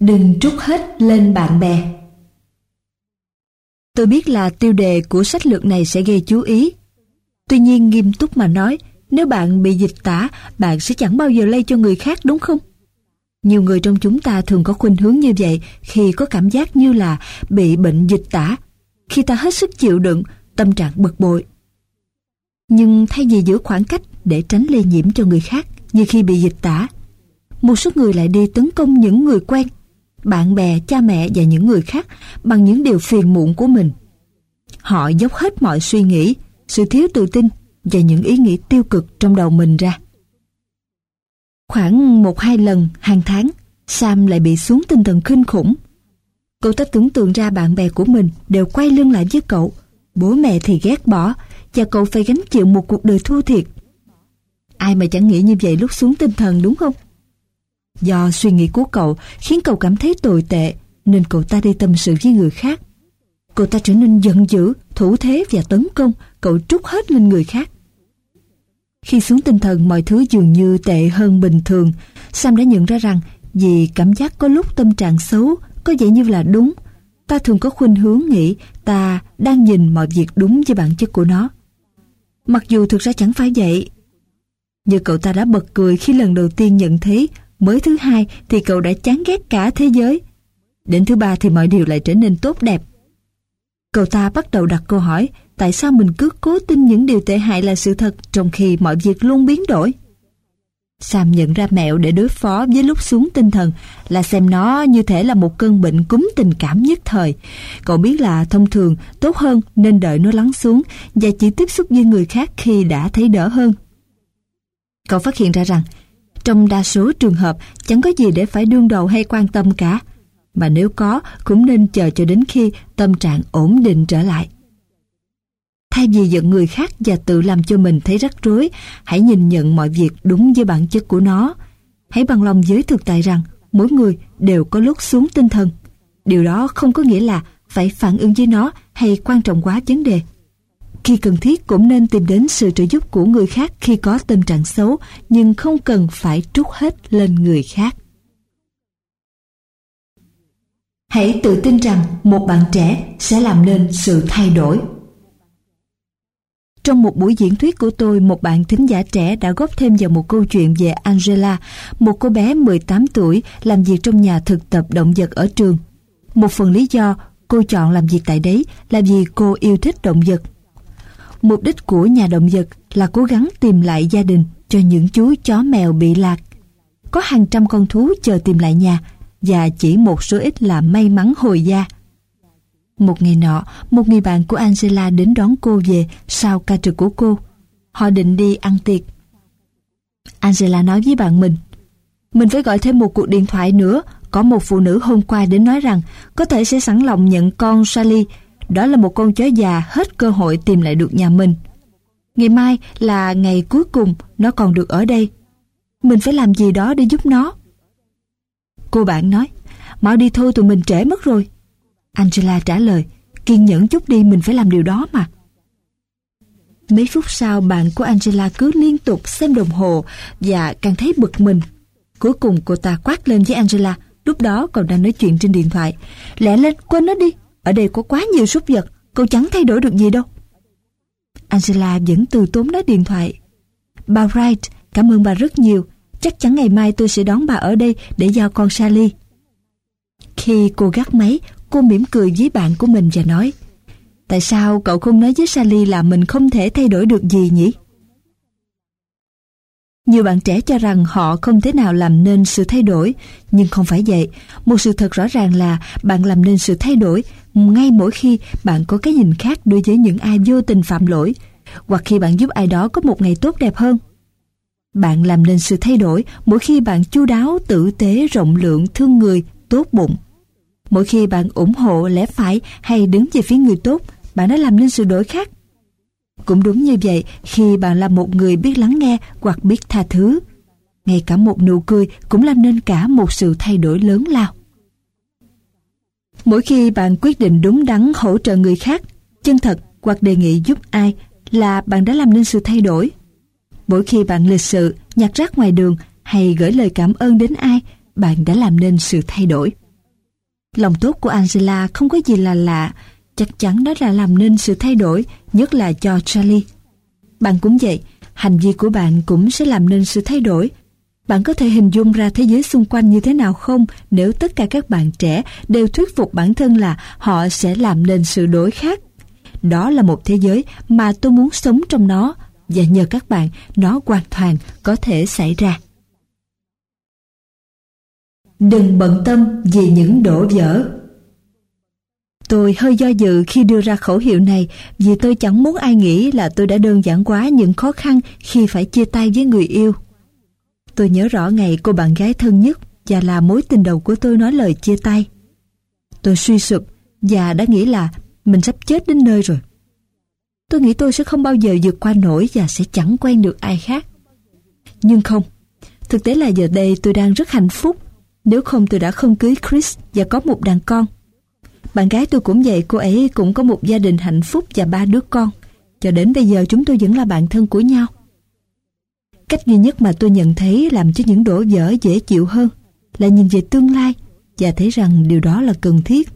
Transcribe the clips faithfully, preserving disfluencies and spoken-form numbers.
Đừng trút hết lên bạn bè. Tôi biết là tiêu đề của sách lược này sẽ gây chú ý. Tuy nhiên nghiêm túc mà nói, nếu bạn bị dịch tả, bạn sẽ chẳng bao giờ lây cho người khác, đúng không? Nhiều người trong chúng ta thường có khuynh hướng như vậy khi có cảm giác như là bị bệnh dịch tả, khi ta hết sức chịu đựng, tâm trạng bực bội. Nhưng thay vì giữ khoảng cách để tránh lây nhiễm cho người khác như khi bị dịch tả, một số người lại đi tấn công những người quen, bạn bè, cha mẹ và những người khác bằng những điều phiền muộn của mình. Họ dốc hết mọi suy nghĩ, sự thiếu tự tin và những ý nghĩ tiêu cực trong đầu mình ra. Khoảng một hai lần hàng tháng, Sam lại bị xuống tinh thần kinh khủng. Cậu ta tưởng tượng ra bạn bè của mình đều quay lưng lại với cậu, bố mẹ thì ghét bỏ, và cậu phải gánh chịu một cuộc đời thua thiệt. Ai mà chẳng nghĩ như vậy lúc xuống tinh thần, đúng không? Do suy nghĩ của cậu khiến cậu cảm thấy tồi tệ, nên cậu ta đi tâm sự với người khác. Cậu ta trở nên giận dữ, thủ thế và tấn công, cậu trút hết lên người khác. Khi xuống tinh thần mọi thứ dường như tệ hơn bình thường, Sam đã nhận ra rằng vì cảm giác có lúc tâm trạng xấu có vẻ như là đúng, ta thường có khuynh hướng nghĩ ta đang nhìn mọi việc đúng với bản chất của nó. Mặc dù thực ra chẳng phải vậy. Như cậu ta đã bật cười khi lần đầu tiên nhận thấy, mới thứ hai thì cậu đã chán ghét cả thế giới. Đến thứ ba thì mọi điều lại trở nên tốt đẹp. Cậu ta bắt đầu đặt câu hỏi tại sao mình cứ cố tin những điều tệ hại là sự thật trong khi mọi việc luôn biến đổi. Sam nhận ra mẹo để đối phó với lúc xuống tinh thần là xem nó như thể là một cơn bệnh cúm tình cảm nhất thời. Cậu biết là thông thường tốt hơn nên đợi nó lắng xuống và chỉ tiếp xúc với người khác khi đã thấy đỡ hơn. Cậu phát hiện ra rằng trong đa số trường hợp chẳng có gì để phải đương đầu hay quan tâm cả, mà nếu có cũng nên chờ cho đến khi tâm trạng ổn định trở lại. Thay vì giận người khác và tự làm cho mình thấy rắc rối, hãy nhìn nhận mọi việc đúng với bản chất của nó. Hãy bằng lòng với thực tại rằng mỗi người đều có lúc xuống tinh thần. Điều đó không có nghĩa là phải phản ứng với nó hay quan trọng quá vấn đề. Khi cần thiết cũng nên tìm đến sự trợ giúp của người khác khi có tâm trạng xấu, nhưng không cần phải trút hết lên người khác. Hãy tự tin rằng một bạn trẻ sẽ làm nên sự thay đổi. Trong một buổi diễn thuyết của tôi, một bạn thính giả trẻ đã góp thêm vào một câu chuyện về Angela, một cô bé mười tám tuổi làm việc trong nhà thực tập động vật ở trường. Một phần lý do cô chọn làm việc tại đấy là vì cô yêu thích động vật. Mục đích của nhà động vật là cố gắng tìm lại gia đình cho những chú chó mèo bị lạc. Có hàng trăm con thú chờ tìm lại nhà, và chỉ một số ít là may mắn hồi gia. Một ngày nọ, một người bạn của Angela đến đón cô về sau ca trực của cô. Họ định đi ăn tiệc. Angela nói với bạn mình, mình phải gọi thêm một cuộc điện thoại nữa. Có một phụ nữ hôm qua đến nói rằng có thể sẽ sẵn lòng nhận con Sally. Đó là một con chó già hết cơ hội tìm lại được nhà mình. Ngày mai là ngày cuối cùng nó còn được ở đây. Mình phải làm gì đó để giúp nó. Cô bạn nói, mau đi thôi, tụi mình trễ mất rồi. Angela trả lời, kiên nhẫn chút đi, mình phải làm điều đó mà. Mấy phút sau, bạn của Angela cứ liên tục xem đồng hồ và càng thấy bực mình. Cuối cùng cô ta quát lên với Angela, lúc đó còn đang nói chuyện trên điện thoại, lẹ lên, quên nó đi, ở đây có quá nhiều súc vật, cô chẳng thay đổi được gì đâu. Angela vẫn từ tốn nói điện thoại. Bà Wright, cảm ơn bà rất nhiều, chắc chắn ngày mai tôi sẽ đón bà ở đây để giao con Sally. Khi cô gác máy, cô mỉm cười với bạn của mình và nói, tại sao cậu không nói với Sally là mình không thể thay đổi được gì nhỉ? Nhiều bạn trẻ cho rằng họ không thể nào làm nên sự thay đổi, nhưng không phải vậy. Một sự thật rõ ràng là bạn làm nên sự thay đổi ngay mỗi khi bạn có cái nhìn khác đối với những ai vô tình phạm lỗi, hoặc khi bạn giúp ai đó có một ngày tốt đẹp hơn. Bạn làm nên sự thay đổi mỗi khi bạn chu đáo, tử tế, rộng lượng, thương người, tốt bụng. Mỗi khi bạn ủng hộ lẽ phải hay đứng về phía người tốt, bạn đã làm nên sự đổi khác. Cũng đúng như vậy khi bạn là một người biết lắng nghe hoặc biết tha thứ. Ngay cả một nụ cười cũng làm nên cả một sự thay đổi lớn lao. Mỗi khi bạn quyết định đúng đắn hỗ trợ người khác, chân thật hoặc đề nghị giúp ai là bạn đã làm nên sự thay đổi. Mỗi khi bạn lịch sự, nhặt rác ngoài đường hay gửi lời cảm ơn đến ai, bạn đã làm nên sự thay đổi. Lòng tốt của Angela không có gì là lạ, chắc chắn nó đã làm nên sự thay đổi, nhất là cho Charlie. Bạn cũng vậy, hành vi của bạn cũng sẽ làm nên sự thay đổi. Bạn có thể hình dung ra thế giới xung quanh như thế nào không nếu tất cả các bạn trẻ đều thuyết phục bản thân là họ sẽ làm nên sự đổi khác? Đó là một thế giới mà tôi muốn sống trong nó, và nhờ các bạn, nó hoàn toàn có thể xảy ra. Đừng bận tâm vì những đổ vỡ. Tôi hơi do dự khi đưa ra khẩu hiệu này vì tôi chẳng muốn ai nghĩ là tôi đã đơn giản hóa những khó khăn khi phải chia tay với người yêu. Tôi nhớ rõ ngày cô bạn gái thân nhất và là mối tình đầu của tôi nói lời chia tay. Tôi suy sụp và đã nghĩ là mình sắp chết đến nơi rồi. Tôi nghĩ tôi sẽ không bao giờ vượt qua nổi và sẽ chẳng quen được ai khác. Nhưng không, thực tế là giờ đây tôi đang rất hạnh phúc. Nếu không tôi đã không cưới Chris và có một đàn con. Bạn gái tôi cũng vậy, cô ấy cũng có một gia đình hạnh phúc và ba đứa con. Cho đến bây giờ chúng tôi vẫn là bạn thân của nhau. Cách duy nhất mà tôi nhận thấy làm cho những đổ vỡ dễ chịu hơn là nhìn về tương lai và thấy rằng điều đó là cần thiết.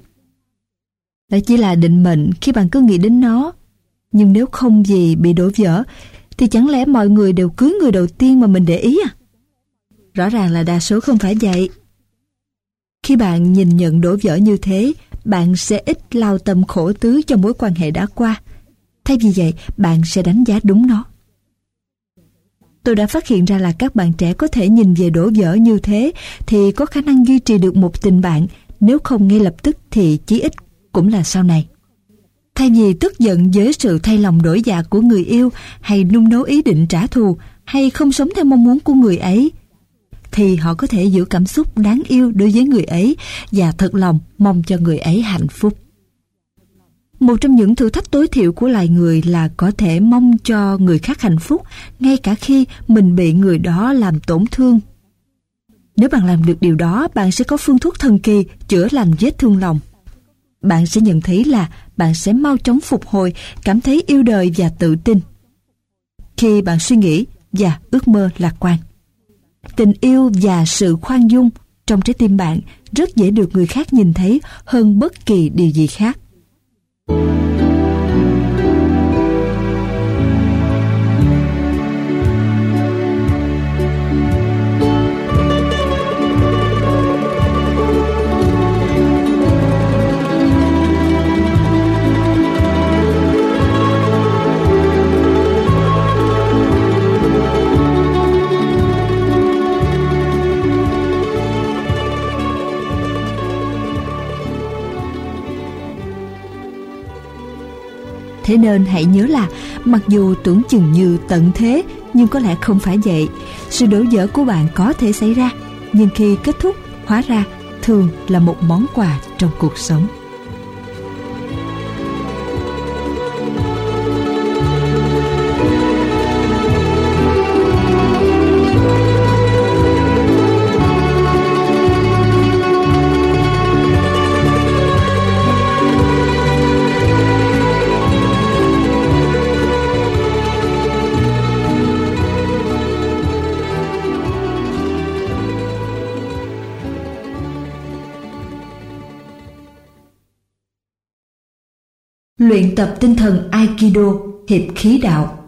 Đó chỉ là định mệnh khi bạn cứ nghĩ đến nó. Nhưng nếu không gì bị đổ vỡ thì chẳng lẽ mọi người đều cưới người đầu tiên mà mình để ý à? Rõ ràng là đa số không phải vậy. Khi bạn nhìn nhận đổ vỡ như thế, bạn sẽ ít lao tâm khổ tứ cho mối quan hệ đã qua. Thay vì vậy, bạn sẽ đánh giá đúng nó. Tôi đã phát hiện ra là các bạn trẻ có thể nhìn về đổ vỡ như thế thì có khả năng duy trì được một tình bạn, nếu không ngay lập tức thì chí ít cũng là sau này. Thay vì tức giận với sự thay lòng đổi dạ của người yêu, hay nung nấu ý định trả thù, hay không sống theo mong muốn của người ấy, thì họ có thể giữ cảm xúc đáng yêu đối với người ấy và thật lòng mong cho người ấy hạnh phúc. Một trong những thử thách tối thiểu của loài người là có thể mong cho người khác hạnh phúc ngay cả khi mình bị người đó làm tổn thương. Nếu bạn làm được điều đó, bạn sẽ có phương thuốc thần kỳ chữa lành vết thương lòng. Bạn sẽ nhận thấy là bạn sẽ mau chóng phục hồi, cảm thấy yêu đời và tự tin. Khi bạn suy nghĩ và ước mơ lạc quan, tình yêu và sự khoan dung trong trái tim bạn rất dễ được người khác nhìn thấy hơn bất kỳ điều gì khác. Thế nên hãy nhớ là mặc dù tưởng chừng như tận thế, nhưng có lẽ không phải vậy. Sự đổ vỡ của bạn có thể xảy ra, nhưng khi kết thúc, hóa ra thường là một món quà trong cuộc sống. Luyện tập tinh thần Aikido, hiệp khí đạo.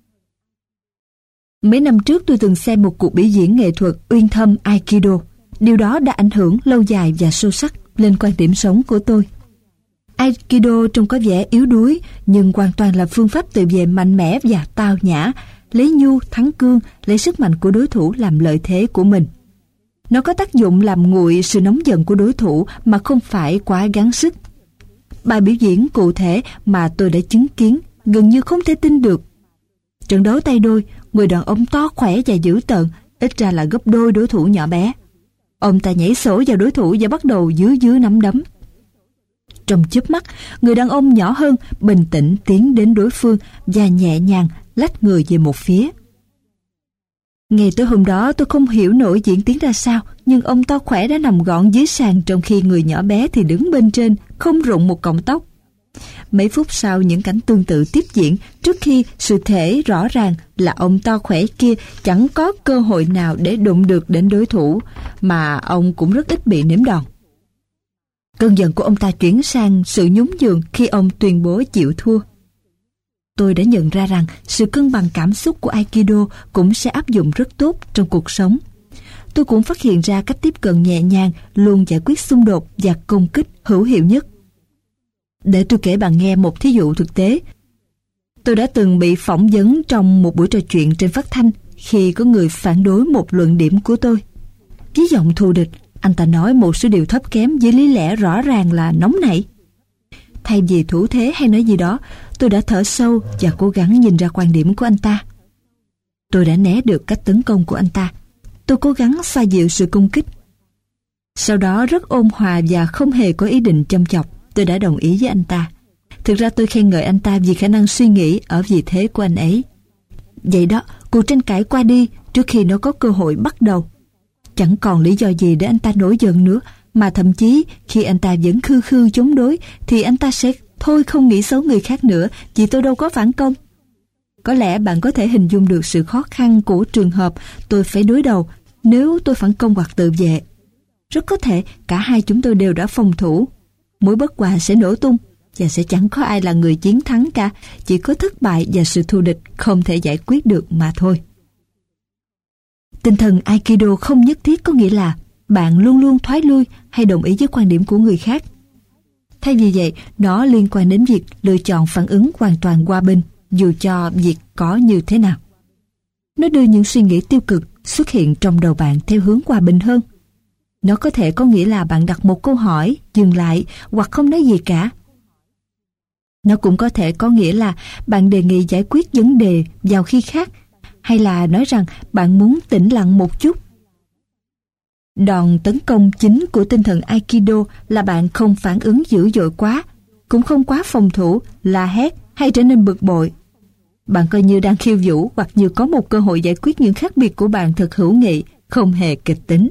Mấy năm trước tôi từng xem một cuộc biểu diễn nghệ thuật uyên thâm Aikido. Điều đó đã ảnh hưởng lâu dài và sâu sắc lên quan điểm sống của tôi. Aikido trông có vẻ yếu đuối, nhưng hoàn toàn là phương pháp tự vệ mạnh mẽ và tao nhã, lấy nhu thắng cương, lấy sức mạnh của đối thủ làm lợi thế của mình. Nó có tác dụng làm nguội sự nóng giận của đối thủ mà không phải quá gắng sức. Bài biểu diễn cụ thể mà tôi đã chứng kiến gần như không thể tin được. Trận đấu tay đôi, người đàn ông to khỏe và dữ tợn, ít ra là gấp đôi đối thủ nhỏ bé. Ông ta nhảy sổ vào đối thủ và bắt đầu dưới dưới nắm đấm. Trong chớp mắt, người đàn ông nhỏ hơn bình tĩnh tiến đến đối phương và nhẹ nhàng lách người về một phía. Ngày tối hôm đó tôi không hiểu nổi diễn tiến ra sao, nhưng ông to khỏe đã nằm gọn dưới sàn trong khi người nhỏ bé thì đứng bên trên, không rụng một cọng tóc. Mấy phút sau những cảnh tương tự tiếp diễn, trước khi sự thể rõ ràng là ông to khỏe kia chẳng có cơ hội nào để đụng được đến đối thủ, mà ông cũng rất ít bị nếm đòn. Cơn giận của ông ta chuyển sang sự nhún nhường khi ông tuyên bố chịu thua. Tôi đã nhận ra rằng sự cân bằng cảm xúc của Aikido cũng sẽ áp dụng rất tốt trong cuộc sống. Tôi cũng phát hiện ra cách tiếp cận nhẹ nhàng luôn giải quyết xung đột và công kích hữu hiệu nhất. Để tôi kể bạn nghe một thí dụ thực tế. Tôi đã từng bị phỏng vấn trong một buổi trò chuyện trên phát thanh khi có người phản đối một luận điểm của tôi. Với giọng thù địch, anh ta nói một số điều thấp kém với lý lẽ rõ ràng là nóng nảy. Thay vì thủ thế hay nói gì đó, tôi đã thở sâu và cố gắng nhìn ra quan điểm của anh ta. Tôi đã né được cách tấn công của anh ta. Tôi cố gắng xoa dịu sự công kích. Sau đó rất ôn hòa và không hề có ý định châm chọc, tôi đã đồng ý với anh ta. Thực ra tôi khen ngợi anh ta vì khả năng suy nghĩ ở vị thế của anh ấy. Vậy đó, cuộc tranh cãi qua đi trước khi nó có cơ hội bắt đầu. Chẳng còn lý do gì để anh ta nổi giận nữa, mà thậm chí khi anh ta vẫn khư khư chống đối thì anh ta sẽ thôi không nghĩ xấu người khác nữa vì tôi đâu có phản công. Có lẽ bạn có thể hình dung được sự khó khăn của trường hợp tôi phải đối đầu nếu tôi phản công hoặc tự vệ. Rất có thể cả hai chúng tôi đều đã phòng thủ. Mối bất hòa sẽ nổ tung và sẽ chẳng có ai là người chiến thắng cả, chỉ có thất bại và sự thù địch không thể giải quyết được mà thôi. Tinh thần Aikido không nhất thiết có nghĩa là bạn luôn luôn thoái lui hay đồng ý với quan điểm của người khác. Thay vì vậy, nó liên quan đến việc lựa chọn phản ứng hoàn toàn hòa bình, dù cho việc có như thế nào. Nó đưa những suy nghĩ tiêu cực xuất hiện trong đầu bạn theo hướng hòa bình hơn. Nó có thể có nghĩa là bạn đặt một câu hỏi, dừng lại hoặc không nói gì cả. Nó cũng có thể có nghĩa là bạn đề nghị giải quyết vấn đề vào khi khác, hay là nói rằng bạn muốn tĩnh lặng một chút. Đòn tấn công chính của tinh thần Aikido là bạn không phản ứng dữ dội quá, cũng không quá phòng thủ, la hét hay trở nên bực bội. Bạn coi như đang khiêu vũ hoặc như có một cơ hội giải quyết những khác biệt của bạn thật hữu nghị, không hề kịch tính.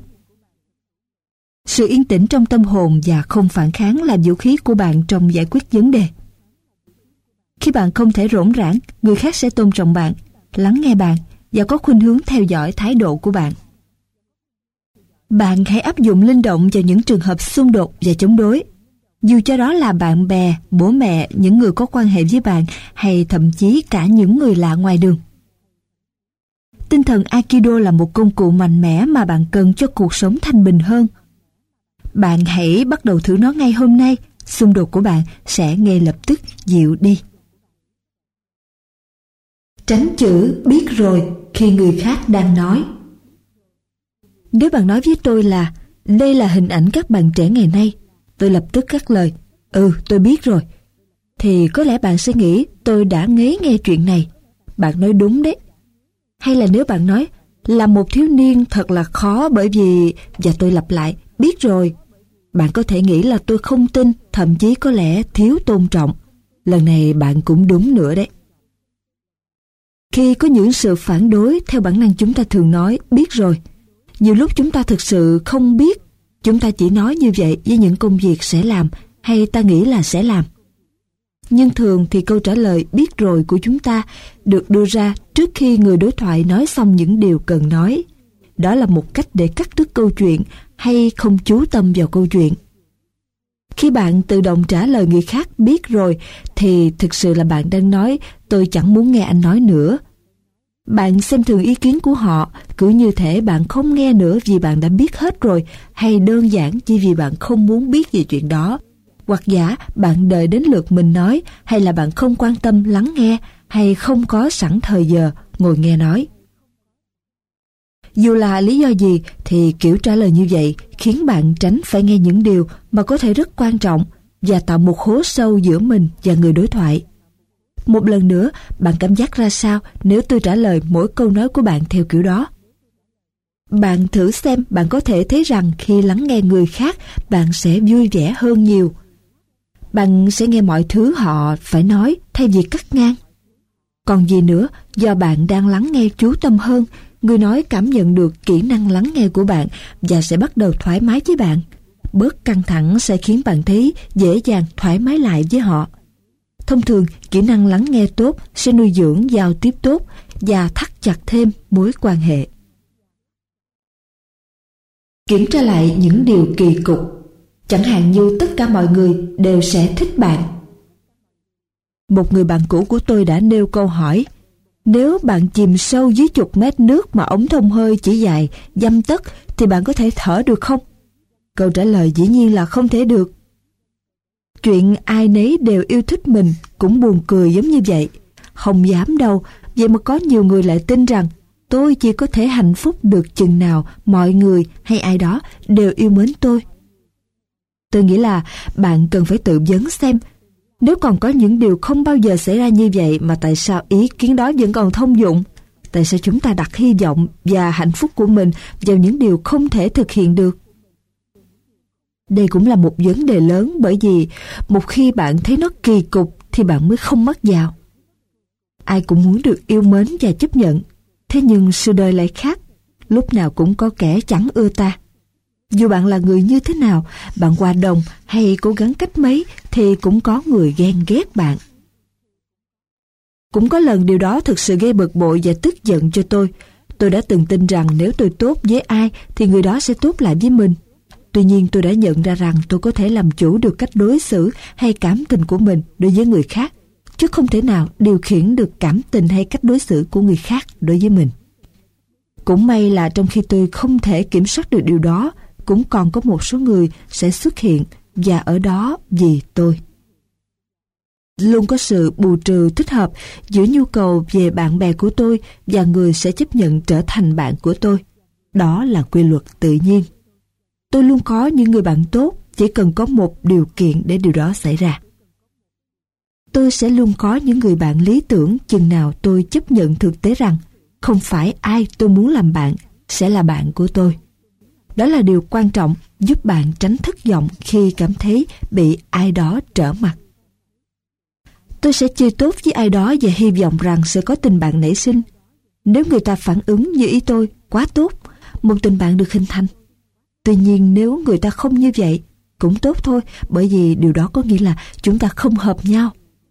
Sự yên tĩnh trong tâm hồn và không phản kháng là vũ khí của bạn trong giải quyết vấn đề. Khi bạn không thể rỗng rãng, người khác sẽ tôn trọng bạn, lắng nghe bạn và có khuynh hướng theo dõi thái độ của bạn. Bạn hãy áp dụng linh động vào những trường hợp xung đột và chống đối. Dù cho đó là bạn bè, bố mẹ, những người có quan hệ với bạn hay thậm chí cả những người lạ ngoài đường. Tinh thần Aikido là một công cụ mạnh mẽ mà bạn cần cho cuộc sống thanh bình hơn. Bạn hãy bắt đầu thử nó ngay hôm nay, xung đột của bạn sẽ ngay lập tức dịu đi. Tránh chữ biết rồi khi người khác đang nói. Nếu bạn nói với tôi là đây là hình ảnh các bạn trẻ ngày nay, tôi lập tức cắt lời, ừ tôi biết rồi, thì có lẽ bạn sẽ nghĩ tôi đã ngấy nghe chuyện này. Bạn nói đúng đấy. Hay là nếu bạn nói là một thiếu niên thật là khó bởi vì, và tôi lặp lại, biết rồi, bạn có thể nghĩ là tôi không tin, thậm chí có lẽ thiếu tôn trọng. Lần này bạn cũng đúng nữa đấy. Khi có những sự phản đối, theo bản năng chúng ta thường nói biết rồi. Nhiều lúc chúng ta thực sự không biết. Chúng ta chỉ nói như vậy với những công việc sẽ làm hay ta nghĩ là sẽ làm. Nhưng thường thì câu trả lời biết rồi của chúng ta được đưa ra trước khi người đối thoại nói xong những điều cần nói. Đó là một cách để cắt đứt câu chuyện hay không chú tâm vào câu chuyện. Khi bạn tự động trả lời người khác biết rồi thì thực sự là bạn đang nói tôi chẳng muốn nghe anh nói nữa. Bạn xem thường ý kiến của họ, cứ như thể bạn không nghe nữa vì bạn đã biết hết rồi, hay đơn giản chỉ vì bạn không muốn biết về chuyện đó. Hoặc giả bạn đợi đến lượt mình nói, hay là bạn không quan tâm lắng nghe, hay không có sẵn thời giờ ngồi nghe nói. Dù là lý do gì thì kiểu trả lời như vậy khiến bạn tránh phải nghe những điều mà có thể rất quan trọng và tạo một hố sâu giữa mình và người đối thoại. Một lần nữa, bạn cảm giác ra sao nếu tôi trả lời mỗi câu nói của bạn theo kiểu đó? Bạn thử xem bạn có thể thấy rằng khi lắng nghe người khác, bạn sẽ vui vẻ hơn nhiều. Bạn sẽ nghe mọi thứ họ phải nói thay vì cắt ngang. Còn gì nữa, do bạn đang lắng nghe chú tâm hơn, người nói cảm nhận được kỹ năng lắng nghe của bạn và sẽ bắt đầu thoải mái với bạn. Bớt căng thẳng sẽ khiến bạn thấy dễ dàng thoải mái lại với họ. Thông thường, kỹ năng lắng nghe tốt sẽ nuôi dưỡng giao tiếp tốt và thắt chặt thêm mối quan hệ. Kiểm tra lại những điều kỳ cục. Chẳng hạn như tất cả mọi người đều sẽ thích bạn. Một người bạn cũ của tôi đã nêu câu hỏi: nếu bạn chìm sâu dưới chục mét nước mà ống thông hơi chỉ dài dăm tấc thì bạn có thể thở được không? Câu trả lời dĩ nhiên là không thể được. Chuyện ai nấy đều yêu thích mình cũng buồn cười giống như vậy. Không dám đâu, vậy mà có nhiều người lại tin rằng tôi chỉ có thể hạnh phúc được chừng nào mọi người hay ai đó đều yêu mến tôi. Tôi nghĩ là bạn cần phải tự vấn xem, nếu còn có những điều không bao giờ xảy ra như vậy mà tại sao ý kiến đó vẫn còn thông dụng? Tại sao chúng ta đặt hy vọng và hạnh phúc của mình vào những điều không thể thực hiện được? Đây cũng là một vấn đề lớn, bởi vì một khi bạn thấy nó kỳ cục thì bạn mới không mắc vào. Ai cũng muốn được yêu mến và chấp nhận, thế nhưng sự đời lại khác, lúc nào cũng có kẻ chẳng ưa ta. Dù bạn là người như thế nào, bạn hòa đồng hay cố gắng cách mấy thì cũng có người ghen ghét bạn. Cũng có lần điều đó thực sự gây bực bội và tức giận cho tôi. Tôi đã từng tin rằng nếu tôi tốt với ai thì người đó sẽ tốt lại với mình. Tuy nhiên tôi đã nhận ra rằng tôi có thể làm chủ được cách đối xử hay cảm tình của mình đối với người khác, chứ không thể nào điều khiển được cảm tình hay cách đối xử của người khác đối với mình. Cũng may là trong khi tôi không thể kiểm soát được điều đó, cũng còn có một số người sẽ xuất hiện và ở đó vì tôi. Luôn có sự bù trừ thích hợp giữa nhu cầu về bạn bè của tôi và người sẽ chấp nhận trở thành bạn của tôi. Đó là quy luật tự nhiên. Tôi luôn có những người bạn tốt, chỉ cần có một điều kiện để điều đó xảy ra. Tôi sẽ luôn có những người bạn lý tưởng chừng nào tôi chấp nhận thực tế rằng không phải ai tôi muốn làm bạn sẽ là bạn của tôi. Đó là điều quan trọng giúp bạn tránh thất vọng khi cảm thấy bị ai đó trở mặt. Tôi sẽ chơi tốt với ai đó và hy vọng rằng sẽ có tình bạn nảy sinh. Nếu người ta phản ứng như ý tôi, quá tốt, một tình bạn được hình thành. Tuy nhiên nếu người ta không như vậy, cũng tốt thôi, bởi vì điều đó có nghĩa là chúng ta không hợp nhau.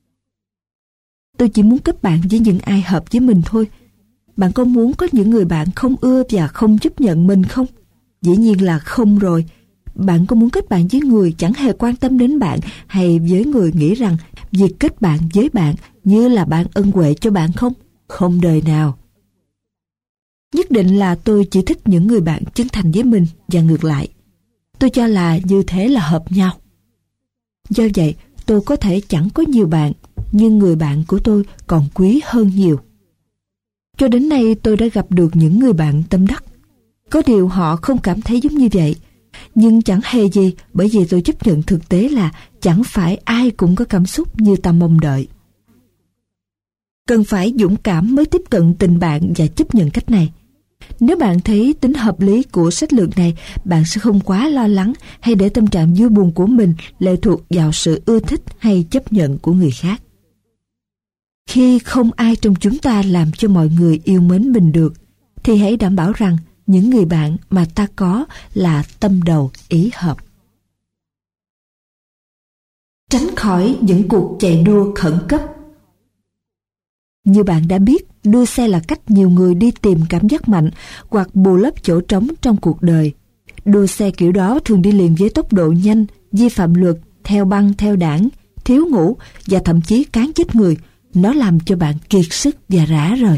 Tôi chỉ muốn kết bạn với những ai hợp với mình thôi. Bạn có muốn có những người bạn không ưa và không chấp nhận mình không? Dĩ nhiên là không rồi. Bạn có muốn kết bạn với người chẳng hề quan tâm đến bạn, hay với người nghĩ rằng việc kết bạn với bạn như là bạn ân huệ cho bạn không? Không đời nào. Nhất định là tôi chỉ thích những người bạn chân thành với mình và ngược lại. Tôi cho là như thế là hợp nhau. Do vậy, tôi có thể chẳng có nhiều bạn, nhưng người bạn của tôi còn quý hơn nhiều. Cho đến nay tôi đã gặp được những người bạn tâm đắc. Có điều họ không cảm thấy giống như vậy. Nhưng chẳng hề gì, bởi vì tôi chấp nhận thực tế là chẳng phải ai cũng có cảm xúc như ta mong đợi. Cần phải dũng cảm mới tiếp cận tình bạn và chấp nhận cách này. Nếu bạn thấy tính hợp lý của sách lược này, bạn sẽ không quá lo lắng hay để tâm trạng vui buồn của mình lệ thuộc vào sự ưa thích hay chấp nhận của người khác. Khi không ai trong chúng ta làm cho mọi người yêu mến mình được, thì hãy đảm bảo rằng những người bạn mà ta có là tâm đầu ý hợp. Tránh khỏi những cuộc chạy đua khẩn cấp. Như bạn đã biết, đua xe là cách nhiều người đi tìm cảm giác mạnh hoặc bù lấp chỗ trống trong cuộc đời. Đua xe kiểu đó thường đi liền với tốc độ nhanh, vi phạm luật, theo băng theo đảng, thiếu ngủ và thậm chí cán chết người. Nó làm cho bạn kiệt sức và rã rời.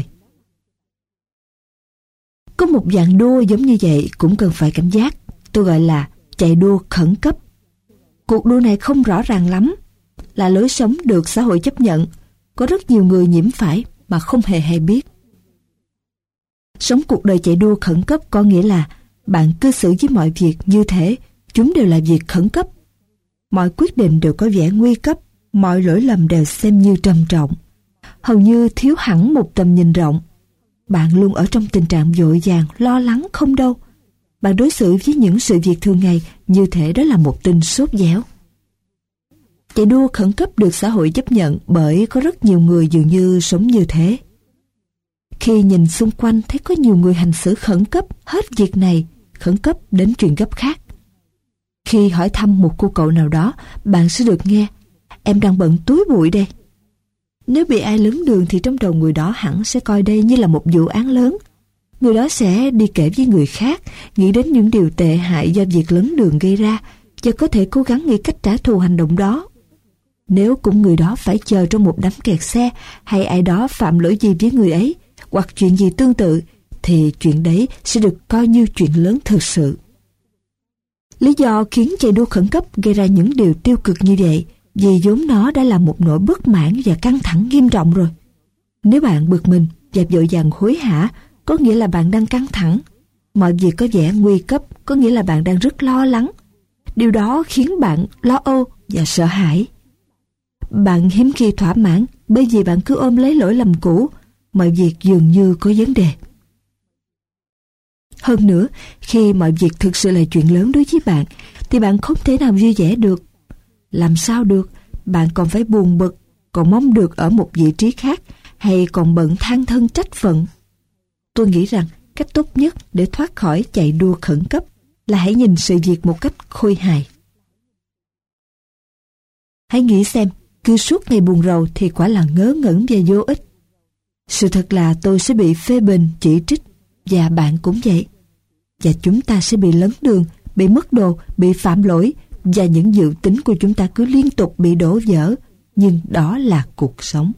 Có một dạng đua giống như vậy cũng cần phải cảnh giác. Tôi gọi là chạy đua khẩn cấp. Cuộc đua này không rõ ràng lắm, là lối sống được xã hội chấp nhận. Có rất nhiều người nhiễm phải mà không hề hay biết. Sống cuộc đời chạy đua khẩn cấp có nghĩa là bạn cư xử với mọi việc như thế, chúng đều là việc khẩn cấp. Mọi quyết định đều có vẻ nguy cấp, mọi lỗi lầm đều xem như trầm trọng. Hầu như thiếu hẳn một tầm nhìn rộng. Bạn luôn ở trong tình trạng vội vàng, lo lắng không đâu. Bạn đối xử với những sự việc thường ngày như thể đó là một tin sốt dẻo. Chạy đua khẩn cấp được xã hội chấp nhận bởi có rất nhiều người dường như sống như thế. Khi nhìn xung quanh thấy có nhiều người hành xử khẩn cấp hết việc này, khẩn cấp đến chuyện gấp khác. Khi hỏi thăm một cô cậu nào đó, bạn sẽ được nghe: em đang bận túi bụi đây. Nếu bị ai lấn đường thì trong đầu người đó hẳn sẽ coi đây như là một vụ án lớn. Người đó sẽ đi kể với người khác, nghĩ đến những điều tệ hại do việc lấn đường gây ra, và có thể cố gắng nghĩ cách trả thù hành động đó. Nếu cũng người đó phải chờ trong một đám kẹt xe, hay ai đó phạm lỗi gì với người ấy, hoặc chuyện gì tương tự, thì chuyện đấy sẽ được coi như chuyện lớn thực sự. Lý do khiến chạy đua khẩn cấp gây ra những điều tiêu cực như vậy vì vốn nó đã là một nỗi bất mãn và căng thẳng nghiêm trọng rồi. Nếu bạn bực mình và vội vàng hối hả, có nghĩa là bạn đang căng thẳng. Mọi việc có vẻ nguy cấp, có nghĩa là bạn đang rất lo lắng. Điều đó khiến bạn lo âu và sợ hãi. Bạn hiếm khi thỏa mãn bởi vì bạn cứ ôm lấy lỗi lầm cũ, mọi việc dường như có vấn đề. Hơn nữa, khi mọi việc thực sự là chuyện lớn đối với bạn, thì bạn không thể nào vui vẻ được. Làm sao được, bạn còn phải buồn bực, còn mong được ở một vị trí khác, hay còn bận than thân trách phận. Tôi nghĩ rằng cách tốt nhất để thoát khỏi chạy đua khẩn cấp là hãy nhìn sự việc một cách khôi hài. Hãy nghĩ xem, cứ suốt ngày buồn rầu thì quả là ngớ ngẩn và vô ích. Sự thật là tôi sẽ bị phê bình, chỉ trích, và bạn cũng vậy. Và chúng ta sẽ bị lấn đường, bị mất đồ, bị phạm lỗi, và những dự tính của chúng ta cứ liên tục bị đổ vỡ. Nhưng đó là cuộc sống.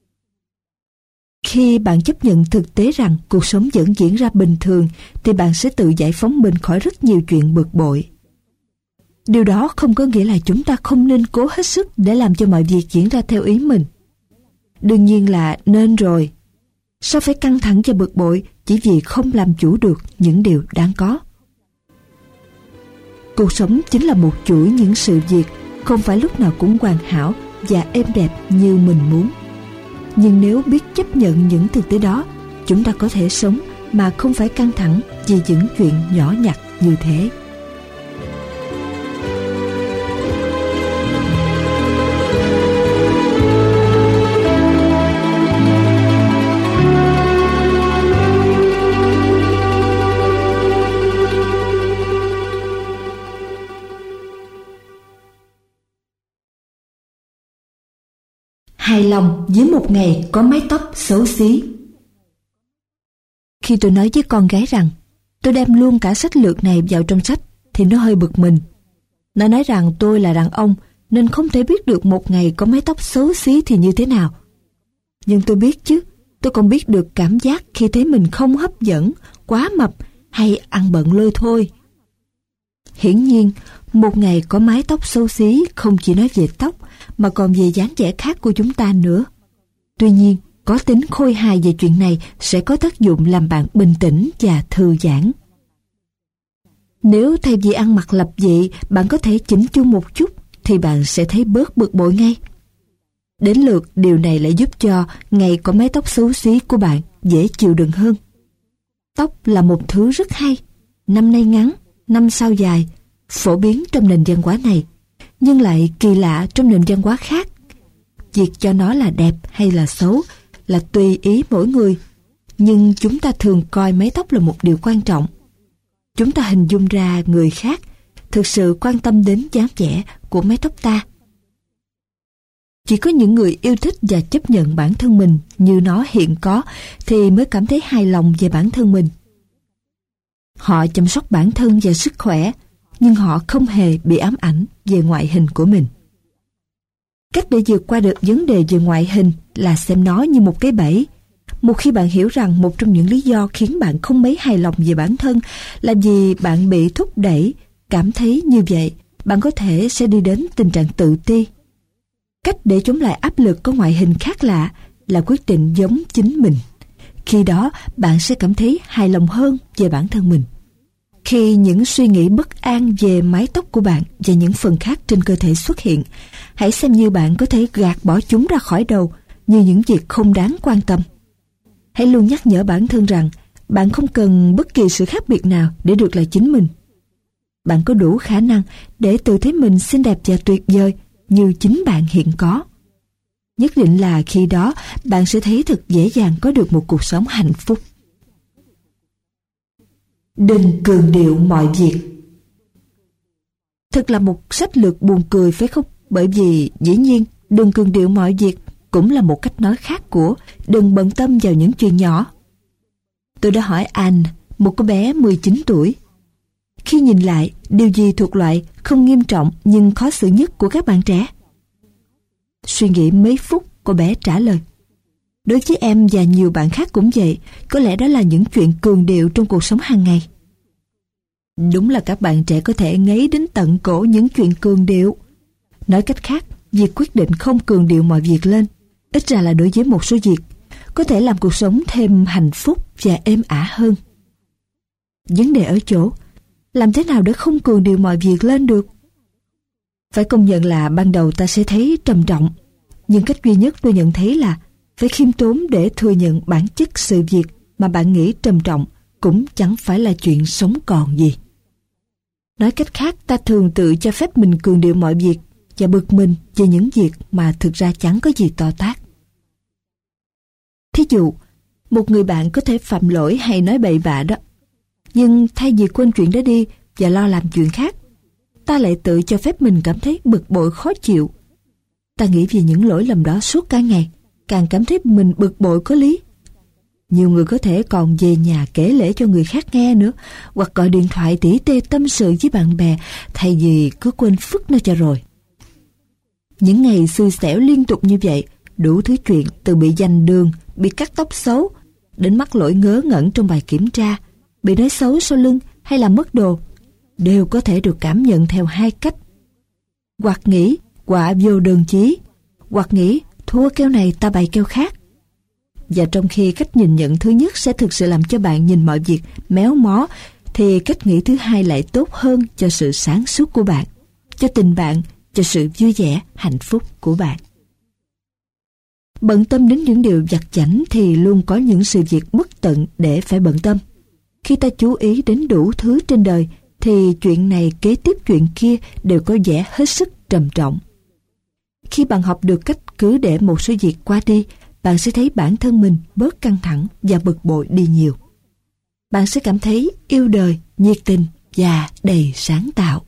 Khi bạn chấp nhận thực tế rằng cuộc sống vẫn diễn ra bình thường, thì bạn sẽ tự giải phóng mình khỏi rất nhiều chuyện bực bội. Điều đó không có nghĩa là chúng ta không nên cố hết sức để làm cho mọi việc diễn ra theo ý mình. Đương nhiên là nên rồi. Sao phải căng thẳng và bực bội chỉ vì không làm chủ được những điều đáng có? Cuộc sống chính là một chuỗi những sự việc, không phải lúc nào cũng hoàn hảo và êm đẹp như mình muốn. Nhưng nếu biết chấp nhận những thực tế đó, chúng ta có thể sống mà không phải căng thẳng vì những chuyện nhỏ nhặt như thế. Hài lòng với một ngày có mái tóc xấu xí. Khi tôi nói với con gái rằng tôi đem luôn cả sách lược này vào trong sách, thì nó hơi bực mình. Nó nói rằng tôi là đàn ông nên không thể biết được một ngày có mái tóc xấu xí thì như thế nào. Nhưng tôi biết chứ, tôi còn biết được cảm giác khi thấy mình không hấp dẫn, quá mập hay ăn bận lơi thôi. Hiển nhiên, một ngày có mái tóc xấu xí không chỉ nói về tóc, mà còn về dáng vẻ khác của chúng ta nữa. Tuy nhiên, có tính khôi hài về chuyện này sẽ có tác dụng làm bạn bình tĩnh và thư giãn. Nếu thay vì ăn mặc lập dị, bạn có thể chỉnh chu một chút, thì bạn sẽ thấy bớt bực bội ngay. Đến lượt điều này lại giúp cho ngày có mái tóc xấu xí của bạn dễ chịu đựng hơn. Tóc là một thứ rất hay, năm nay ngắn, năm sau dài, phổ biến trong nền văn hóa này, nhưng lại kỳ lạ trong nền văn hóa khác. Việc cho nó là đẹp hay là xấu là tùy ý mỗi người, nhưng chúng ta thường coi mái tóc là một điều quan trọng. Chúng ta hình dung ra người khác thực sự quan tâm đến dáng vẻ của mái tóc ta. Chỉ có những người yêu thích và chấp nhận bản thân mình như nó hiện có thì mới cảm thấy hài lòng về bản thân mình. Họ chăm sóc bản thân và sức khỏe, nhưng họ không hề bị ám ảnh về ngoại hình của mình. Cách để vượt qua được vấn đề về ngoại hình là xem nó như một cái bẫy. Một khi bạn hiểu rằng một trong những lý do khiến bạn không mấy hài lòng về bản thân là vì bạn bị thúc đẩy, cảm thấy như vậy, bạn có thể sẽ đi đến tình trạng tự ti. Cách để chống lại áp lực có ngoại hình khác lạ là quyết định giống chính mình. Khi đó, bạn sẽ cảm thấy hài lòng hơn về bản thân mình. Khi những suy nghĩ bất an về mái tóc của bạn và những phần khác trên cơ thể xuất hiện, hãy xem như bạn có thể gạt bỏ chúng ra khỏi đầu như những việc không đáng quan tâm. Hãy luôn nhắc nhở bản thân rằng bạn không cần bất kỳ sự khác biệt nào để được là chính mình. Bạn có đủ khả năng để tự thấy mình xinh đẹp và tuyệt vời như chính bạn hiện có. Nhất định là khi đó bạn sẽ thấy thật dễ dàng có được một cuộc sống hạnh phúc. Đừng cường điệu mọi việc. Thật là một sách lược buồn cười phải không? Bởi vì dĩ nhiên đừng cường điệu mọi việc cũng là một cách nói khác của đừng bận tâm vào những chuyện nhỏ. Tôi đã hỏi Anne, một cô bé mười chín tuổi. Khi nhìn lại, điều gì thuộc loại không nghiêm trọng nhưng khó xử nhất của các bạn trẻ? Suy nghĩ mấy phút, cô bé trả lời. Đối với em và nhiều bạn khác cũng vậy, có lẽ đó là những chuyện cường điệu trong cuộc sống hàng ngày. Đúng là các bạn trẻ có thể ngấy đến tận cổ những chuyện cường điệu. Nói cách khác, việc quyết định không cường điệu mọi việc lên, ít ra là đối với một số việc, có thể làm cuộc sống thêm hạnh phúc và êm ả hơn. Vấn đề ở chỗ, làm thế nào để không cường điệu mọi việc lên được? Phải công nhận là ban đầu ta sẽ thấy trầm trọng, nhưng cách duy nhất tôi nhận thấy là phải khiêm tốn để thừa nhận bản chất sự việc mà bạn nghĩ trầm trọng cũng chẳng phải là chuyện sống còn gì. Nói cách khác, ta thường tự cho phép mình cường điệu mọi việc và bực mình về những việc mà thực ra chẳng có gì to tát. Thí dụ, một người bạn có thể phạm lỗi hay nói bậy bạ đó, nhưng thay vì quên chuyện đó đi và lo làm chuyện khác, ta lại tự cho phép mình cảm thấy bực bội khó chịu. Ta nghĩ về những lỗi lầm đó suốt cả ngày, càng cảm thấy mình bực bội có lý. Nhiều người có thể còn về nhà kể lể cho người khác nghe nữa, hoặc gọi điện thoại tỉ tê tâm sự với bạn bè, thay vì cứ quên phức nó cho rồi. Những ngày xui xẻo liên tục như vậy, đủ thứ chuyện từ bị giành đường, bị cắt tóc xấu, đến mắc lỗi ngớ ngẩn trong bài kiểm tra, bị nói xấu sau lưng hay là mất đồ, đều có thể được cảm nhận theo hai cách. Hoặc nghĩ quả vô đơn chí, hoặc nghĩ thua keo này ta bày keo khác. Và trong khi cách nhìn nhận thứ nhất sẽ thực sự làm cho bạn nhìn mọi việc méo mó, thì cách nghĩ thứ hai lại tốt hơn cho sự sáng suốt của bạn, cho tình bạn, cho sự vui vẻ, hạnh phúc của bạn. Bận tâm đến những điều vặt vãnh thì luôn có những sự việc bất tận để phải bận tâm. Khi ta chú ý đến đủ thứ trên đời, thì chuyện này kế tiếp chuyện kia đều có vẻ hết sức trầm trọng. Khi bạn học được cách cứ để một số việc qua đi, bạn sẽ thấy bản thân mình bớt căng thẳng và bực bội đi nhiều. Bạn sẽ cảm thấy yêu đời, nhiệt tình và đầy sáng tạo.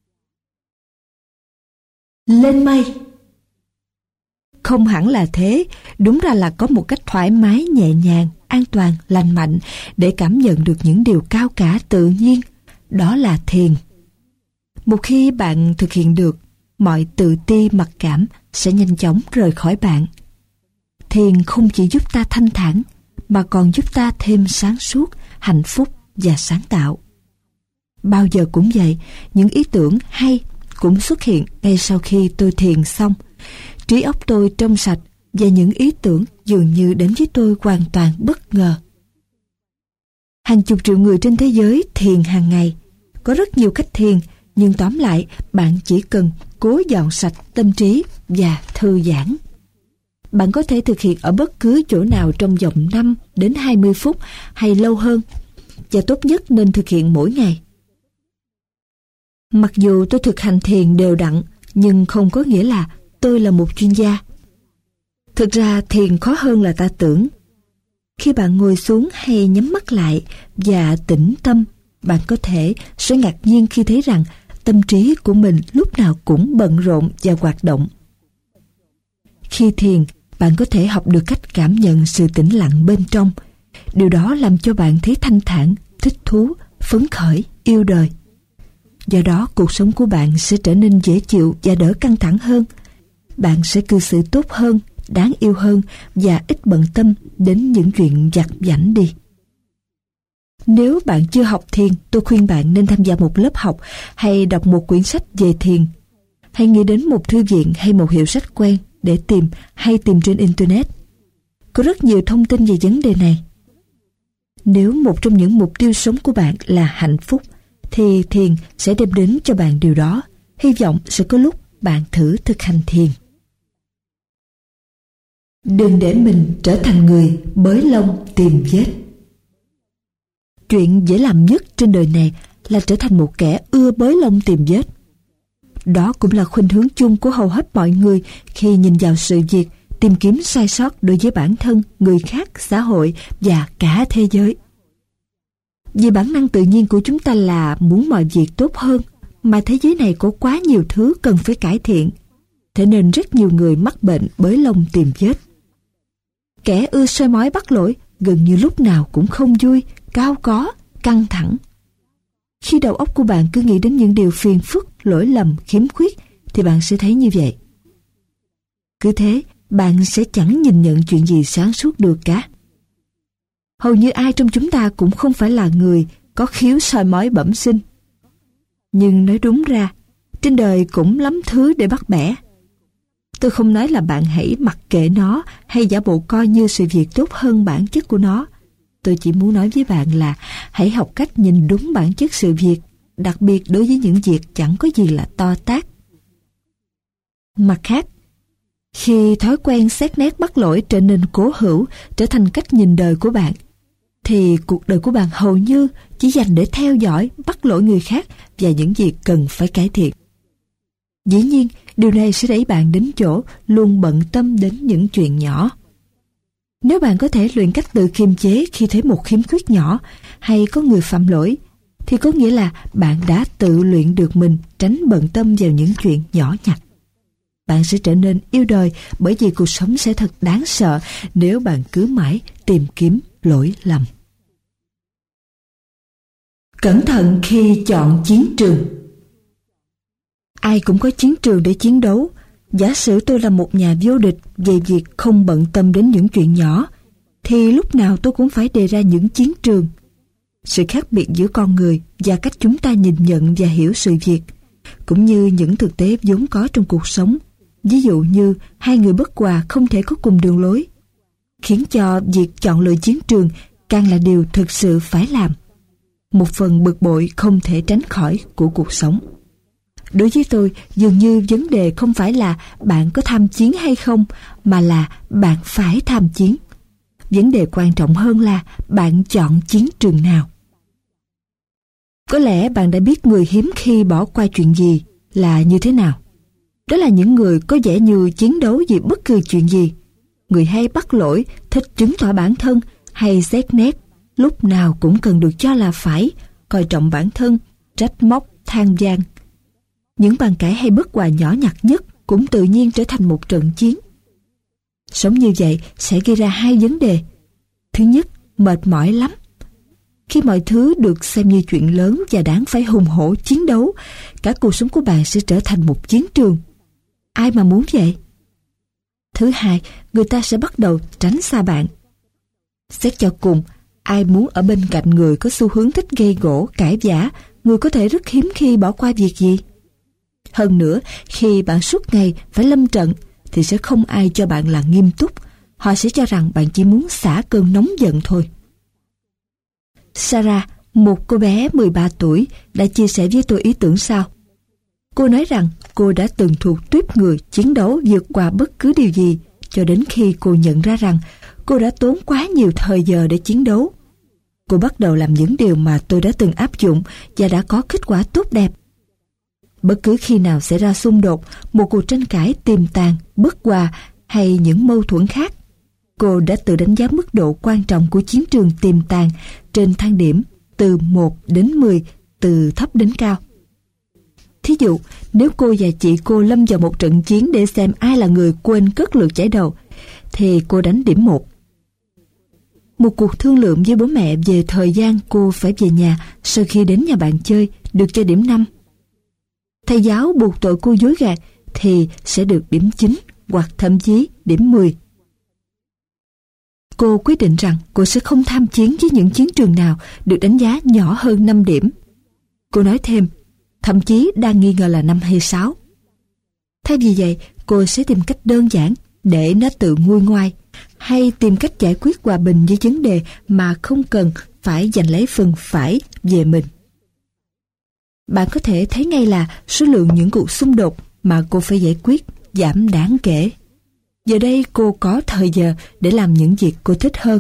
Lên mây. Không hẳn là thế, đúng ra là có một cách thoải mái, nhẹ nhàng, an toàn, lành mạnh để cảm nhận được những điều cao cả tự nhiên, đó là thiền. Một khi bạn thực hiện được, mọi tự ti mặc cảm sẽ nhanh chóng rời khỏi bạn. Thiền không chỉ giúp ta thanh thản, mà còn giúp ta thêm sáng suốt, hạnh phúc và sáng tạo. Bao giờ cũng vậy, những ý tưởng hay cũng xuất hiện ngay sau khi tôi thiền xong. Trí óc tôi trong sạch và những ý tưởng dường như đến với tôi hoàn toàn bất ngờ. Hàng chục triệu người trên thế giới thiền hàng ngày. Có rất nhiều cách thiền, nhưng tóm lại bạn chỉ cần cố dọn sạch tâm trí và thư giãn. Bạn có thể thực hiện ở bất cứ chỗ nào trong vòng năm đến hai mươi phút hay lâu hơn, và tốt nhất nên thực hiện mỗi ngày. Mặc dù tôi thực hành thiền đều đặn, nhưng không có nghĩa là tôi là một chuyên gia. Thực ra thiền khó hơn là ta tưởng. Khi bạn ngồi xuống hay nhắm mắt lại và tĩnh tâm, bạn có thể sẽ ngạc nhiên khi thấy rằng tâm trí của mình lúc nào cũng bận rộn và hoạt động. Khi thiền, bạn có thể học được cách cảm nhận sự tĩnh lặng bên trong. Điều đó làm cho bạn thấy thanh thản, thích thú, phấn khởi, yêu đời. Do đó, cuộc sống của bạn sẽ trở nên dễ chịu và đỡ căng thẳng hơn. Bạn sẽ cư xử tốt hơn, đáng yêu hơn và ít bận tâm đến những chuyện vặt vãnh đi. Nếu bạn chưa học thiền, tôi khuyên bạn nên tham gia một lớp học hay đọc một quyển sách về thiền. Hãy nghĩ đến một thư viện hay một hiệu sách quen để tìm hay tìm trên Internet. Có rất nhiều thông tin về vấn đề này. Nếu một trong những mục tiêu sống của bạn là hạnh phúc, thì thiền sẽ đem đến cho bạn điều đó. Hy vọng sẽ có lúc bạn thử thực hành thiền. Đừng để mình trở thành người bới lông tìm vết. Chuyện dễ làm nhất trên đời này là trở thành một kẻ ưa bới lông tìm vết. Đó cũng là khuynh hướng chung của hầu hết mọi người khi nhìn vào sự việc, tìm kiếm sai sót đối với bản thân, người khác, xã hội và cả thế giới. Vì bản năng tự nhiên của chúng ta là muốn mọi việc tốt hơn, mà thế giới này có quá nhiều thứ cần phải cải thiện, thế nên rất nhiều người mắc bệnh bới lông tìm vết. Kẻ ưa soi mói bắt lỗi gần như lúc nào cũng không vui, cau có, căng thẳng. Khi đầu óc của bạn cứ nghĩ đến những điều phiền phức, lỗi lầm, khiếm khuyết, thì bạn sẽ thấy như vậy. Cứ thế, bạn sẽ chẳng nhìn nhận chuyện gì sáng suốt được cả. Hầu như ai trong chúng ta cũng không phải là người có khiếu soi mói bẩm sinh. Nhưng nói đúng ra, trên đời cũng lắm thứ để bắt bẻ. Tôi không nói là bạn hãy mặc kệ nó hay giả bộ coi như sự việc tốt hơn bản chất của nó. Tôi chỉ muốn nói với bạn là hãy học cách nhìn đúng bản chất sự việc, đặc biệt đối với những việc chẳng có gì là to tát. Mặt khác, khi thói quen xét nét bắt lỗi trở nên cố hữu, trở thành cách nhìn đời của bạn, thì cuộc đời của bạn hầu như chỉ dành để theo dõi, bắt lỗi người khác và những việc cần phải cải thiện. Dĩ nhiên, điều này sẽ đẩy bạn đến chỗ luôn bận tâm đến những chuyện nhỏ. Nếu bạn có thể luyện cách tự kiềm chế khi thấy một khiếm khuyết nhỏ hay có người phạm lỗi, thì có nghĩa là bạn đã tự luyện được mình tránh bận tâm vào những chuyện nhỏ nhặt. Bạn sẽ trở nên yêu đời, bởi vì cuộc sống sẽ thật đáng sợ nếu bạn cứ mãi tìm kiếm lỗi lầm. Cẩn thận khi chọn chiến trường. Ai cũng có chiến trường để chiến đấu. Giả sử tôi là một nhà vô địch về việc không bận tâm đến những chuyện nhỏ, thì lúc nào tôi cũng phải đề ra những chiến trường. Sự khác biệt giữa con người và cách chúng ta nhìn nhận và hiểu sự việc, cũng như những thực tế vốn có trong cuộc sống, ví dụ như hai người bất hòa không thể có cùng đường lối, khiến cho việc chọn lựa chiến trường càng là điều thực sự phải làm. Một phần bực bội không thể tránh khỏi của cuộc sống. Đối với tôi, dường như vấn đề không phải là bạn có tham chiến hay không, mà là bạn phải tham chiến. Vấn đề quan trọng hơn là bạn chọn chiến trường nào. Có lẽ bạn đã biết người hiếm khi bỏ qua chuyện gì là như thế nào. Đó là những người có vẻ như chiến đấu vì bất cứ chuyện gì. Người hay bắt lỗi, thích chứng tỏ bản thân, hay xét nét, lúc nào cũng cần được cho là phải, coi trọng bản thân, trách móc, than van. Những bàn cãi hay bất hòa nhỏ nhặt nhất cũng tự nhiên trở thành một trận chiến. Sống như vậy sẽ gây ra hai vấn đề. Thứ nhất, mệt mỏi lắm. Khi mọi thứ được xem như chuyện lớn và đáng phải hùng hổ chiến đấu, cả cuộc sống của bạn sẽ trở thành một chiến trường. Ai mà muốn vậy? Thứ hai, người ta sẽ bắt đầu tránh xa bạn. Xét cho cùng, ai muốn ở bên cạnh người có xu hướng thích gây gổ, cãi vã, người có thể rất hiếm khi bỏ qua việc gì. Hơn nữa, khi bạn suốt ngày phải lâm trận, thì sẽ không ai cho bạn là nghiêm túc. Họ sẽ cho rằng bạn chỉ muốn xả cơn nóng giận thôi. Sarah, một cô bé mười ba tuổi, đã chia sẻ với tôi ý tưởng sau. Cô nói rằng cô đã từng thuộc tuýp người chiến đấu vượt qua bất cứ điều gì, cho đến khi cô nhận ra rằng cô đã tốn quá nhiều thời giờ để chiến đấu. Cô bắt đầu làm những điều mà tôi đã từng áp dụng và đã có kết quả tốt đẹp. Bất cứ khi nào xảy ra xung đột, một cuộc tranh cãi tiềm tàng, bất hòa hay những mâu thuẫn khác, cô đã tự đánh giá mức độ quan trọng của chiến trường tiềm tàng trên thang điểm từ một đến mười, từ thấp đến cao. Thí dụ, nếu cô và chị cô lâm vào một trận chiến để xem ai là người quên cất lượt chải đầu, thì cô đánh điểm một. Một cuộc thương lượng với bố mẹ về thời gian cô phải về nhà sau khi đến nhà bạn chơi được cho điểm năm. Thầy giáo buộc tội cô dối gạt thì sẽ được điểm chín hoặc thậm chí điểm mười. Cô quyết định rằng cô sẽ không tham chiến với những chiến trường nào được đánh giá nhỏ hơn năm điểm. Cô nói thêm, thậm chí đang nghi ngờ là năm hay sáu. Thay vì vậy, cô sẽ tìm cách đơn giản để nó tự nguôi ngoai, hay tìm cách giải quyết hòa bình với vấn đề mà không cần phải giành lấy phần phải về mình. Bạn có thể thấy ngay là số lượng những cuộc xung đột mà cô phải giải quyết giảm đáng kể. Giờ đây cô có thời giờ để làm những việc cô thích hơn.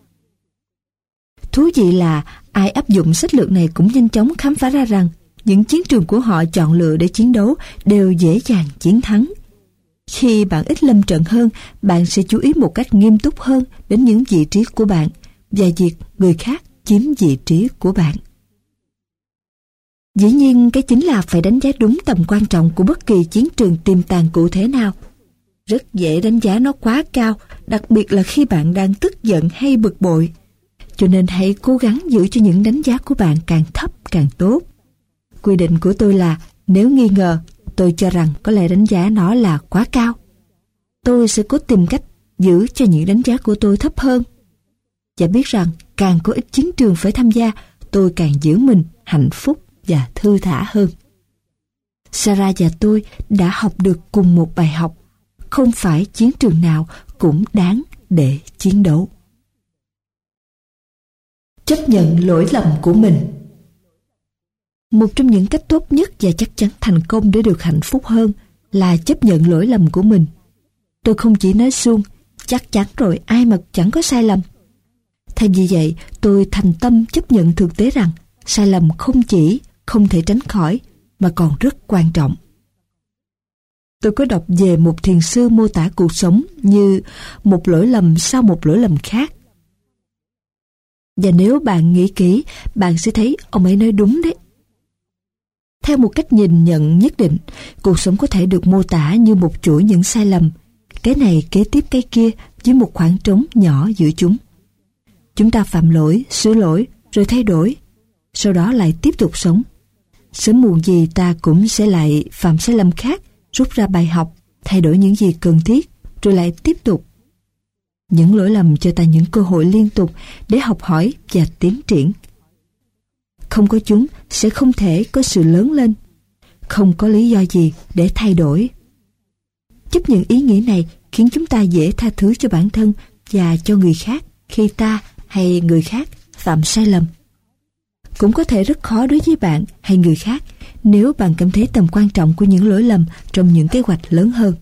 Thú vị là ai áp dụng sách lược này cũng nhanh chóng khám phá ra rằng những chiến trường của họ chọn lựa để chiến đấu đều dễ dàng chiến thắng. Khi bạn ít lâm trận hơn, bạn sẽ chú ý một cách nghiêm túc hơn đến những vị trí của bạn và việc người khác chiếm vị trí của bạn. Dĩ nhiên, cái chính là phải đánh giá đúng tầm quan trọng của bất kỳ chiến trường tiềm tàng cụ thể nào. Rất dễ đánh giá nó quá cao, đặc biệt là khi bạn đang tức giận hay bực bội. Cho nên hãy cố gắng giữ cho những đánh giá của bạn càng thấp càng tốt. Quy định của tôi là nếu nghi ngờ, tôi cho rằng có lẽ đánh giá nó là quá cao, tôi sẽ cố tìm cách giữ cho những đánh giá của tôi thấp hơn. Và biết rằng càng có ít chiến trường phải tham gia, tôi càng giữ mình hạnh phúc và thư thả hơn. Sarah và tôi đã học được cùng một bài học. Không phải chiến trường nào cũng đáng để chiến đấu. Chấp nhận lỗi lầm của mình. Một trong những cách tốt nhất và chắc chắn thành công để được hạnh phúc hơn là chấp nhận lỗi lầm của mình. Tôi không chỉ nói suông, chắc chắn rồi ai mà chẳng có sai lầm. Thay vì vậy, tôi thành tâm chấp nhận thực tế rằng sai lầm không chỉ không thể tránh khỏi mà còn rất quan trọng. Tôi có đọc về một thiền sư mô tả cuộc sống như một lỗi lầm sau một lỗi lầm khác. Và nếu bạn nghĩ kỹ, bạn sẽ thấy ông ấy nói đúng đấy. Theo một cách nhìn nhận nhất định, cuộc sống có thể được mô tả như một chuỗi những sai lầm, cái này kế tiếp cái kia với một khoảng trống nhỏ giữa chúng. Chúng ta phạm lỗi, sửa lỗi, rồi thay đổi, sau đó lại tiếp tục sống. Sớm muộn gì ta cũng sẽ lại phạm sai lầm khác, rút ra bài học, thay đổi những gì cần thiết, rồi lại tiếp tục. Những lỗi lầm cho ta những cơ hội liên tục để học hỏi và tiến triển. Không có chúng sẽ không thể có sự lớn lên, không có lý do gì để thay đổi. Chấp nhận ý nghĩ này khiến chúng ta dễ tha thứ cho bản thân và cho người khác khi ta hay người khác phạm sai lầm. Cũng có thể rất khó đối với bạn hay người khác nếu bạn cảm thấy tầm quan trọng của những lỗi lầm trong những kế hoạch lớn hơn.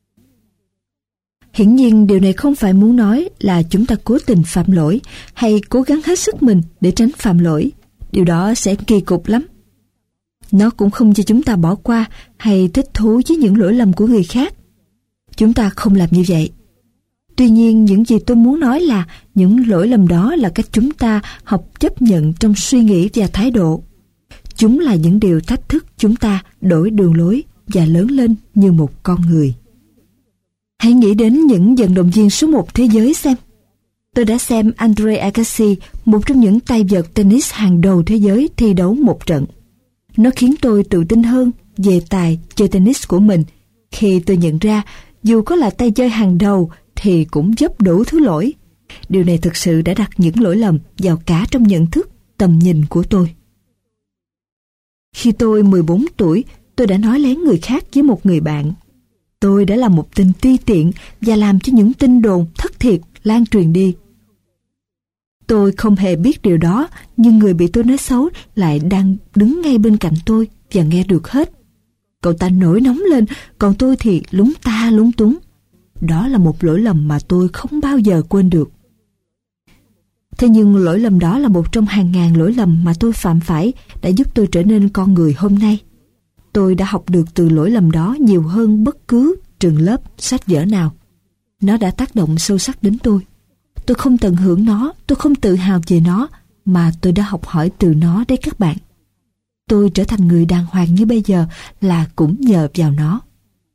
Hiển nhiên điều này không phải muốn nói là chúng ta cố tình phạm lỗi hay cố gắng hết sức mình để tránh phạm lỗi. Điều đó sẽ kỳ cục lắm. Nó cũng không cho chúng ta bỏ qua hay thích thú với những lỗi lầm của người khác. Chúng ta không làm như vậy. Tuy nhiên, những gì tôi muốn nói là những lỗi lầm đó là cách chúng ta học chấp nhận trong suy nghĩ và thái độ. Chúng là những điều thách thức chúng ta đổi đường lối và lớn lên như một con người. Hãy nghĩ đến những vận động viên số một thế giới xem. Tôi đã xem Andre Agassi, một trong những tay vợt tennis hàng đầu thế giới, thi đấu một trận. Nó khiến tôi tự tin hơn về tài chơi tennis của mình khi tôi nhận ra dù có là tay chơi hàng đầu thì cũng dấp đủ thứ lỗi. Điều này thực sự đã đặt những lỗi lầm vào cả trong nhận thức, tầm nhìn của tôi. Khi tôi mười bốn tuổi, tôi đã nói lén người khác với một người bạn. Tôi đã là một tên ti tiện và làm cho những tin đồn thất thiệt lan truyền đi. Tôi không hề biết điều đó, nhưng người bị tôi nói xấu lại đang đứng ngay bên cạnh tôi và nghe được hết. Cậu ta nổi nóng lên, còn tôi thì lúng ta lúng túng. Đó là một lỗi lầm mà tôi không bao giờ quên được. Thế nhưng lỗi lầm đó là một trong hàng ngàn lỗi lầm mà tôi phạm phải đã giúp tôi trở nên con người hôm nay. Tôi đã học được từ lỗi lầm đó nhiều hơn bất cứ trường lớp, sách vở nào. Nó đã tác động sâu sắc đến tôi. Tôi không tận hưởng nó, tôi không tự hào về nó, mà tôi đã học hỏi từ nó đấy các bạn. Tôi trở thành người đàng hoàng như bây giờ là cũng nhờ vào nó.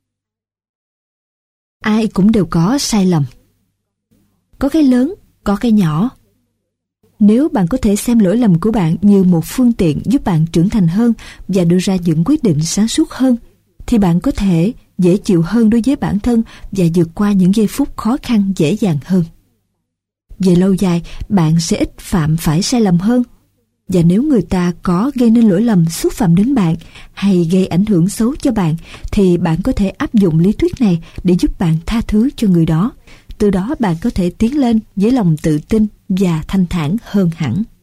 Ai cũng đều có sai lầm. Có cái lớn, có cái nhỏ. Nếu bạn có thể xem lỗi lầm của bạn như một phương tiện giúp bạn trưởng thành hơn và đưa ra những quyết định sáng suốt hơn, thì bạn có thể dễ chịu hơn đối với bản thân và vượt qua những giây phút khó khăn dễ dàng hơn. Về lâu dài, bạn sẽ ít phạm phải sai lầm hơn. Và nếu người ta có gây nên lỗi lầm xúc phạm đến bạn hay gây ảnh hưởng xấu cho bạn, thì bạn có thể áp dụng lý thuyết này để giúp bạn tha thứ cho người đó. Từ đó bạn có thể tiến lên với lòng tự tin và thanh thản hơn hẳn.